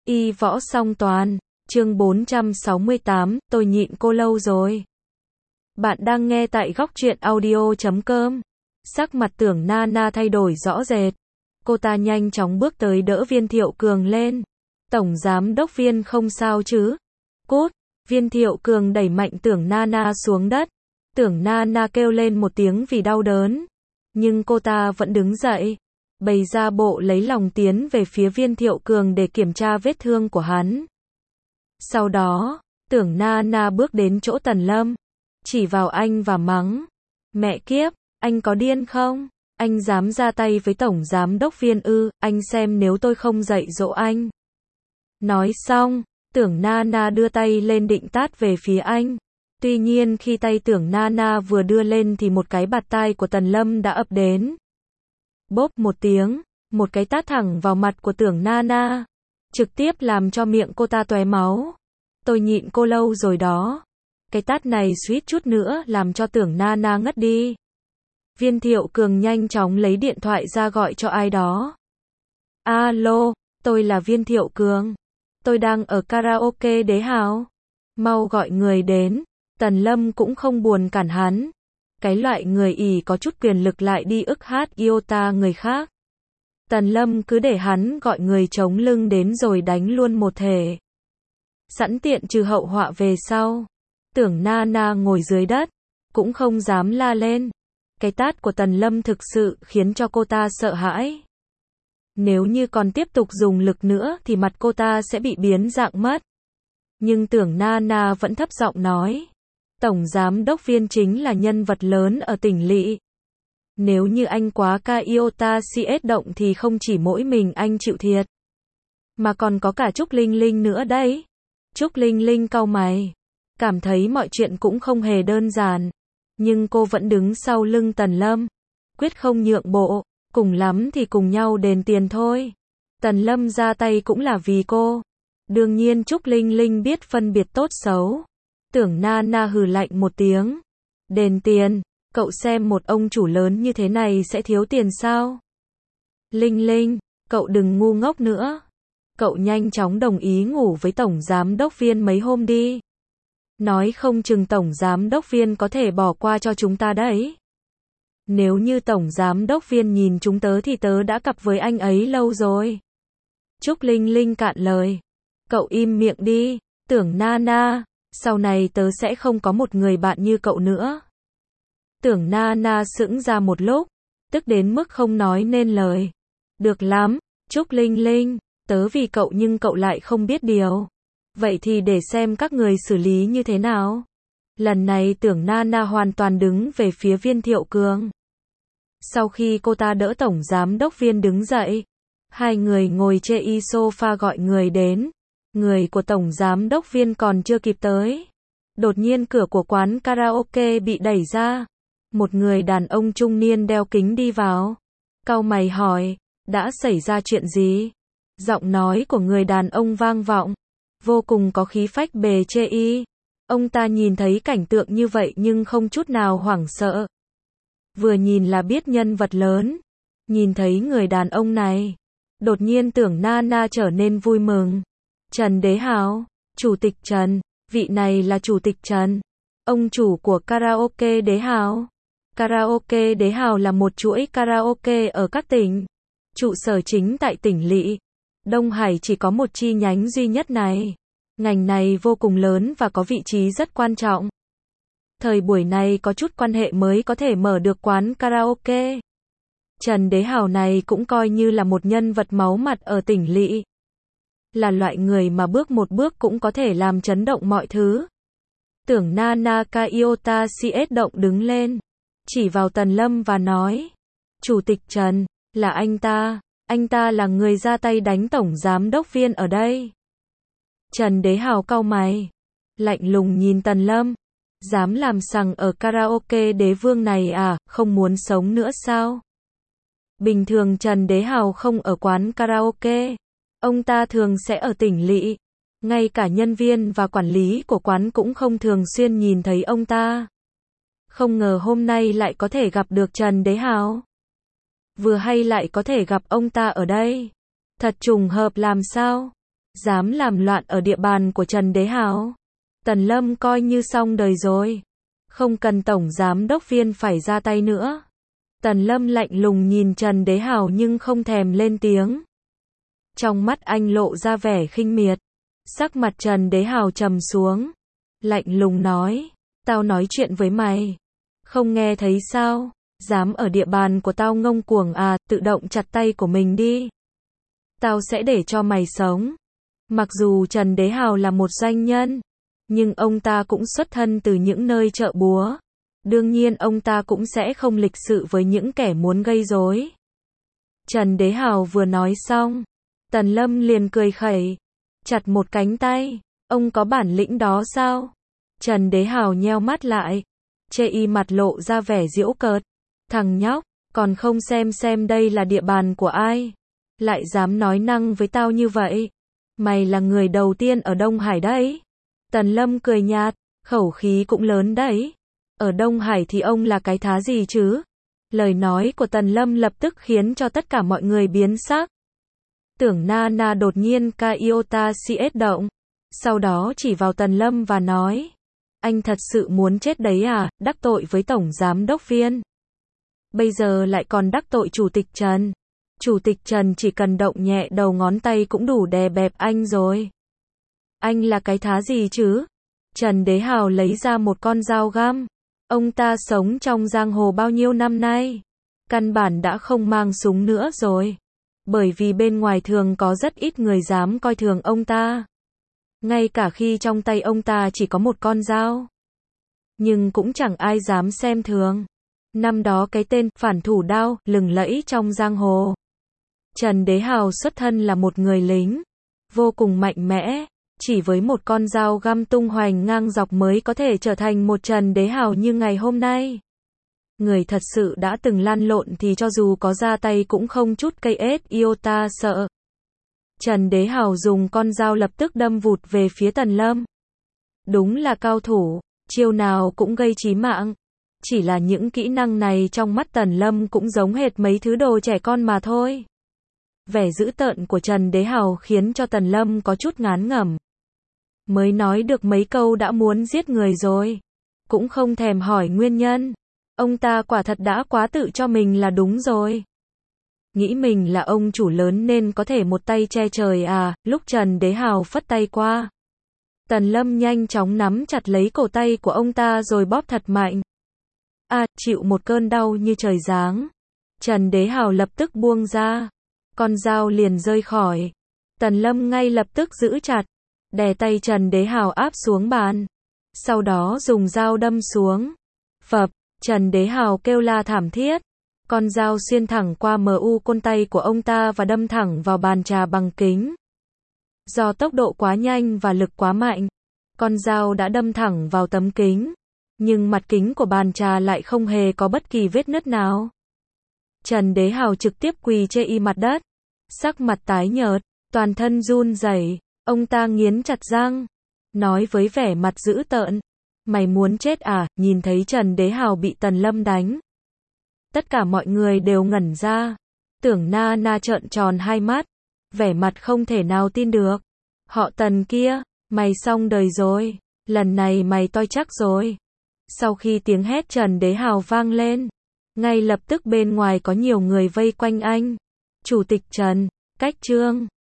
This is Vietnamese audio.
Y võ song toàn, chương 468, tôi nhịn cô lâu rồi. Bạn đang nghe tại góc truyện audio.com. Sắc mặt Tưởng Nana thay đổi rõ rệt. Cô ta nhanh chóng bước tới đỡ Viên Thiệu Cường lên. Tổng giám đốc Viên không sao chứ? Cút! Viên Thiệu Cường đẩy mạnh Tưởng Nana xuống đất. Tưởng Nana kêu lên một tiếng vì đau đớn. Nhưng cô ta vẫn đứng dậy. Bày ra bộ lấy lòng tiến về phía Viên Thiệu Cường để kiểm tra vết thương của hắn. Sau đó, Tưởng Nana bước đến chỗ Tần Lâm, chỉ vào anh và mắng. Mẹ kiếp, anh có điên không? Anh dám ra tay với Tổng Giám đốc Viên ư, anh xem nếu tôi không dạy dỗ anh. Nói xong, Tưởng Nana đưa tay lên định tát về phía anh. Tuy nhiên khi tay Tưởng Nana vừa đưa lên thì một cái bạt tai của Tần Lâm đã ập đến. Bốp một tiếng, một cái tát thẳng vào mặt của Tưởng Nana, trực tiếp làm cho miệng cô ta tóe máu. Tôi nhịn cô lâu rồi đó. Cái tát này suýt chút nữa làm cho Tưởng Nana ngất đi. Viên Thiệu Cường nhanh chóng lấy điện thoại ra gọi cho ai đó. Alo, tôi là Viên Thiệu Cường. Tôi đang ở karaoke Đế Hào. Mau gọi người đến. Tần Lâm cũng không buồn cản hắn. Cái loại người ỷ có chút quyền lực lại đi ức hát iota người khác. Tần Lâm cứ để hắn gọi người chống lưng đến rồi đánh luôn một thể. Sẵn tiện trừ hậu họa về sau. Tưởng Nana ngồi dưới đất, cũng không dám la lên. Cái tát của Tần Lâm thực sự khiến cho cô ta sợ hãi. Nếu như còn tiếp tục dùng lực nữa thì mặt cô ta sẽ bị biến dạng mất. Nhưng Tưởng Nana vẫn thấp giọng nói. Tổng giám đốc Viên chính là nhân vật lớn ở tỉnh lỵ. Nếu như anh quá ca iota CS động thì không chỉ mỗi mình anh chịu thiệt, mà còn có cả Trúc Linh Linh nữa đấy. Trúc Linh Linh cau mày, cảm thấy mọi chuyện cũng không hề đơn giản. Nhưng cô vẫn đứng sau lưng Tần Lâm, quyết không nhượng bộ, cùng lắm thì cùng nhau đền tiền thôi. Tần Lâm ra tay cũng là vì cô. Đương nhiên Trúc Linh Linh biết phân biệt tốt xấu. Tưởng Nana hừ lạnh một tiếng. Đền tiền, cậu xem một ông chủ lớn như thế này sẽ thiếu tiền sao? Linh Linh, cậu đừng ngu ngốc nữa. Cậu nhanh chóng đồng ý ngủ với Tổng Giám đốc Viên mấy hôm đi. Nói không chừng Tổng Giám đốc Viên có thể bỏ qua cho chúng ta đấy. Nếu như Tổng Giám đốc Viên nhìn chúng tớ thì tớ đã cặp với anh ấy lâu rồi. Trúc Linh Linh cạn lời. Cậu im miệng đi, Tưởng Nana. Sau này tớ sẽ không có một người bạn như cậu nữa. Tưởng Nana sững ra một lúc, tức đến mức không nói nên lời. Được lắm, Trúc Linh Linh, tớ vì cậu nhưng cậu lại không biết điều. Vậy thì để xem các người xử lý như thế nào. Lần này Tưởng Nana hoàn toàn đứng về phía Viên Thiệu Cường. Sau khi cô ta đỡ Tổng Giám đốc Viên đứng dậy, hai người ngồi trên sofa gọi người đến. Người của Tổng Giám đốc Viên còn chưa kịp tới. Đột nhiên cửa của quán karaoke bị đẩy ra. Một người đàn ông trung niên đeo kính đi vào. Cau mày hỏi, đã xảy ra chuyện gì? Giọng nói của người đàn ông vang vọng, vô cùng có khí phách bề chê. Ông ta nhìn thấy cảnh tượng như vậy nhưng không chút nào hoảng sợ. Vừa nhìn là biết nhân vật lớn. Nhìn thấy người đàn ông này, đột nhiên Tưởng Nana trở nên vui mừng. Trần Đế Hào, Chủ tịch Trần, vị này là Chủ tịch Trần, ông chủ của karaoke Đế Hào. Karaoke Đế Hào là một chuỗi karaoke ở các tỉnh. Trụ sở chính tại tỉnh lỵ. Đông Hải chỉ có một chi nhánh duy nhất này. Ngành này vô cùng lớn và có vị trí rất quan trọng. Thời buổi này có chút quan hệ mới có thể mở được quán karaoke. Trần Đế Hào này cũng coi như là một nhân vật máu mặt ở tỉnh lỵ. Là loại người mà bước một bước cũng có thể làm chấn động mọi thứ. Tưởng Nana Iota CS động đứng lên, chỉ vào Tần Lâm và nói. Chủ tịch Trần, là anh ta là người ra tay đánh Tổng Giám đốc Viên ở đây. Trần Đế Hào cau mày, lạnh lùng nhìn Tần Lâm. Dám làm sằng ở karaoke Đế Vương này à, không muốn sống nữa sao? Bình thường Trần Đế Hào không ở quán karaoke. Ông ta thường sẽ ở tỉnh lỵ. Ngay cả nhân viên và quản lý của quán cũng không thường xuyên nhìn thấy ông ta. Không ngờ hôm nay lại có thể gặp được Trần Đế Hào. Vừa hay lại có thể gặp ông ta ở đây. Thật trùng hợp làm sao? dám làm loạn ở địa bàn của Trần Đế Hào. Tần Lâm coi như xong đời rồi. Không cần tổng giám đốc Viên phải ra tay nữa. Tần Lâm lạnh lùng nhìn Trần Đế Hào nhưng không thèm lên tiếng. Trong mắt anh lộ ra vẻ khinh miệt. Sắc mặt Trần Đế Hào trầm xuống. Lạnh lùng nói, tao nói chuyện với mày. Không nghe thấy sao? Dám ở địa bàn của tao ngông cuồng à, tự động chặt tay của mình đi. Tao sẽ để cho mày sống. Mặc dù Trần Đế Hào là một doanh nhân, nhưng ông ta cũng xuất thân từ những nơi chợ búa. Đương nhiên ông ta cũng sẽ không lịch sự với những kẻ muốn gây rối. Trần Đế Hào vừa nói xong, Tần Lâm liền cười khẩy, chặt một cánh tay. Ông có bản lĩnh đó sao? Trần Đế Hào nheo mắt lại, chê y mặt lộ ra vẻ giễu cợt. Thằng nhóc, còn không xem đây là địa bàn của ai? Lại dám nói năng với tao như vậy? Mày là người đầu tiên ở Đông Hải đấy. Tần Lâm cười nhạt, khẩu khí cũng lớn đấy. Ở Đông Hải thì ông là cái thá gì chứ? Lời nói của Tần Lâm lập tức khiến cho tất cả mọi người biến sắc. Tưởng Nana đột nhiên Iota CS động. Sau đó chỉ vào Tần Lâm và nói, anh thật sự muốn chết đấy à, đắc tội với Tổng Giám đốc Viên. Bây giờ lại còn đắc tội Chủ tịch Trần. Chủ tịch Trần chỉ cần động nhẹ đầu ngón tay cũng đủ đè bẹp anh rồi. Anh là cái thá gì chứ? Trần Đế Hào lấy ra một con dao găm. Ông ta sống trong giang hồ bao nhiêu năm nay. Căn bản đã không mang súng nữa rồi. Bởi vì bên ngoài thường có rất ít người dám coi thường ông ta. Ngay cả khi trong tay ông ta chỉ có một con dao. Nhưng cũng chẳng ai dám xem thường. Năm đó cái tên phản thủ đao lừng lẫy trong giang hồ. Trần Đế Hào xuất thân là một người lính. Vô cùng mạnh mẽ. Chỉ với một con dao găm tung hoành ngang dọc mới có thể trở thành một Trần Đế Hào như ngày hôm nay. Người thật sự đã từng lăn lộn thì cho dù có ra tay cũng không chút cây ết iota sợ. Trần Đế Hào dùng con dao lập tức đâm vụt về phía Tần Lâm. Đúng là cao thủ, chiêu nào cũng gây chí mạng. Chỉ là những kỹ năng này trong mắt Tần Lâm cũng giống hệt mấy thứ đồ trẻ con mà thôi. Vẻ dữ tợn của Trần Đế Hào khiến cho Tần Lâm có chút ngán ngẩm. Mới nói được mấy câu đã muốn giết người rồi. Cũng không thèm hỏi nguyên nhân. Ông ta quả thật đã quá tự cho mình là đúng rồi. Nghĩ mình là ông chủ lớn nên có thể một tay che trời à, lúc Trần Đế Hào phất tay qua. Tần Lâm nhanh chóng nắm chặt lấy cổ tay của ông ta rồi bóp thật mạnh. Chịu một cơn đau như trời giáng. Trần Đế Hào lập tức buông ra. Con dao liền rơi khỏi. Tần Lâm ngay lập tức giữ chặt. Đè tay Trần Đế Hào áp xuống bàn. Sau đó dùng dao đâm xuống. Phập, Trần Đế Hào kêu la thảm thiết. Con dao xuyên thẳng qua côn tay của ông ta và đâm thẳng vào bàn trà bằng kính. Do tốc độ quá nhanh và lực quá mạnh, con dao đã đâm thẳng vào tấm kính. Nhưng mặt kính của bàn trà lại không hề có bất kỳ vết nứt nào. Trần Đế Hào trực tiếp quỳ trên y mặt đất. Sắc mặt tái nhợt, toàn thân run rẩy. Ông ta nghiến chặt răng. Nói với vẻ mặt dữ tợn. Mày muốn chết à? Nhìn thấy Trần Đế Hào bị Tần Lâm đánh. Tất cả mọi người đều ngẩn ra. Tưởng Nana trợn tròn hai mắt. Vẻ mặt không thể nào tin được. Họ Tần kia, mày xong đời rồi. Lần này mày toi chắc rồi. Sau khi tiếng hét Trần Đế Hào vang lên, ngay lập tức bên ngoài có nhiều người vây quanh anh. Chủ tịch Trần, cách trương.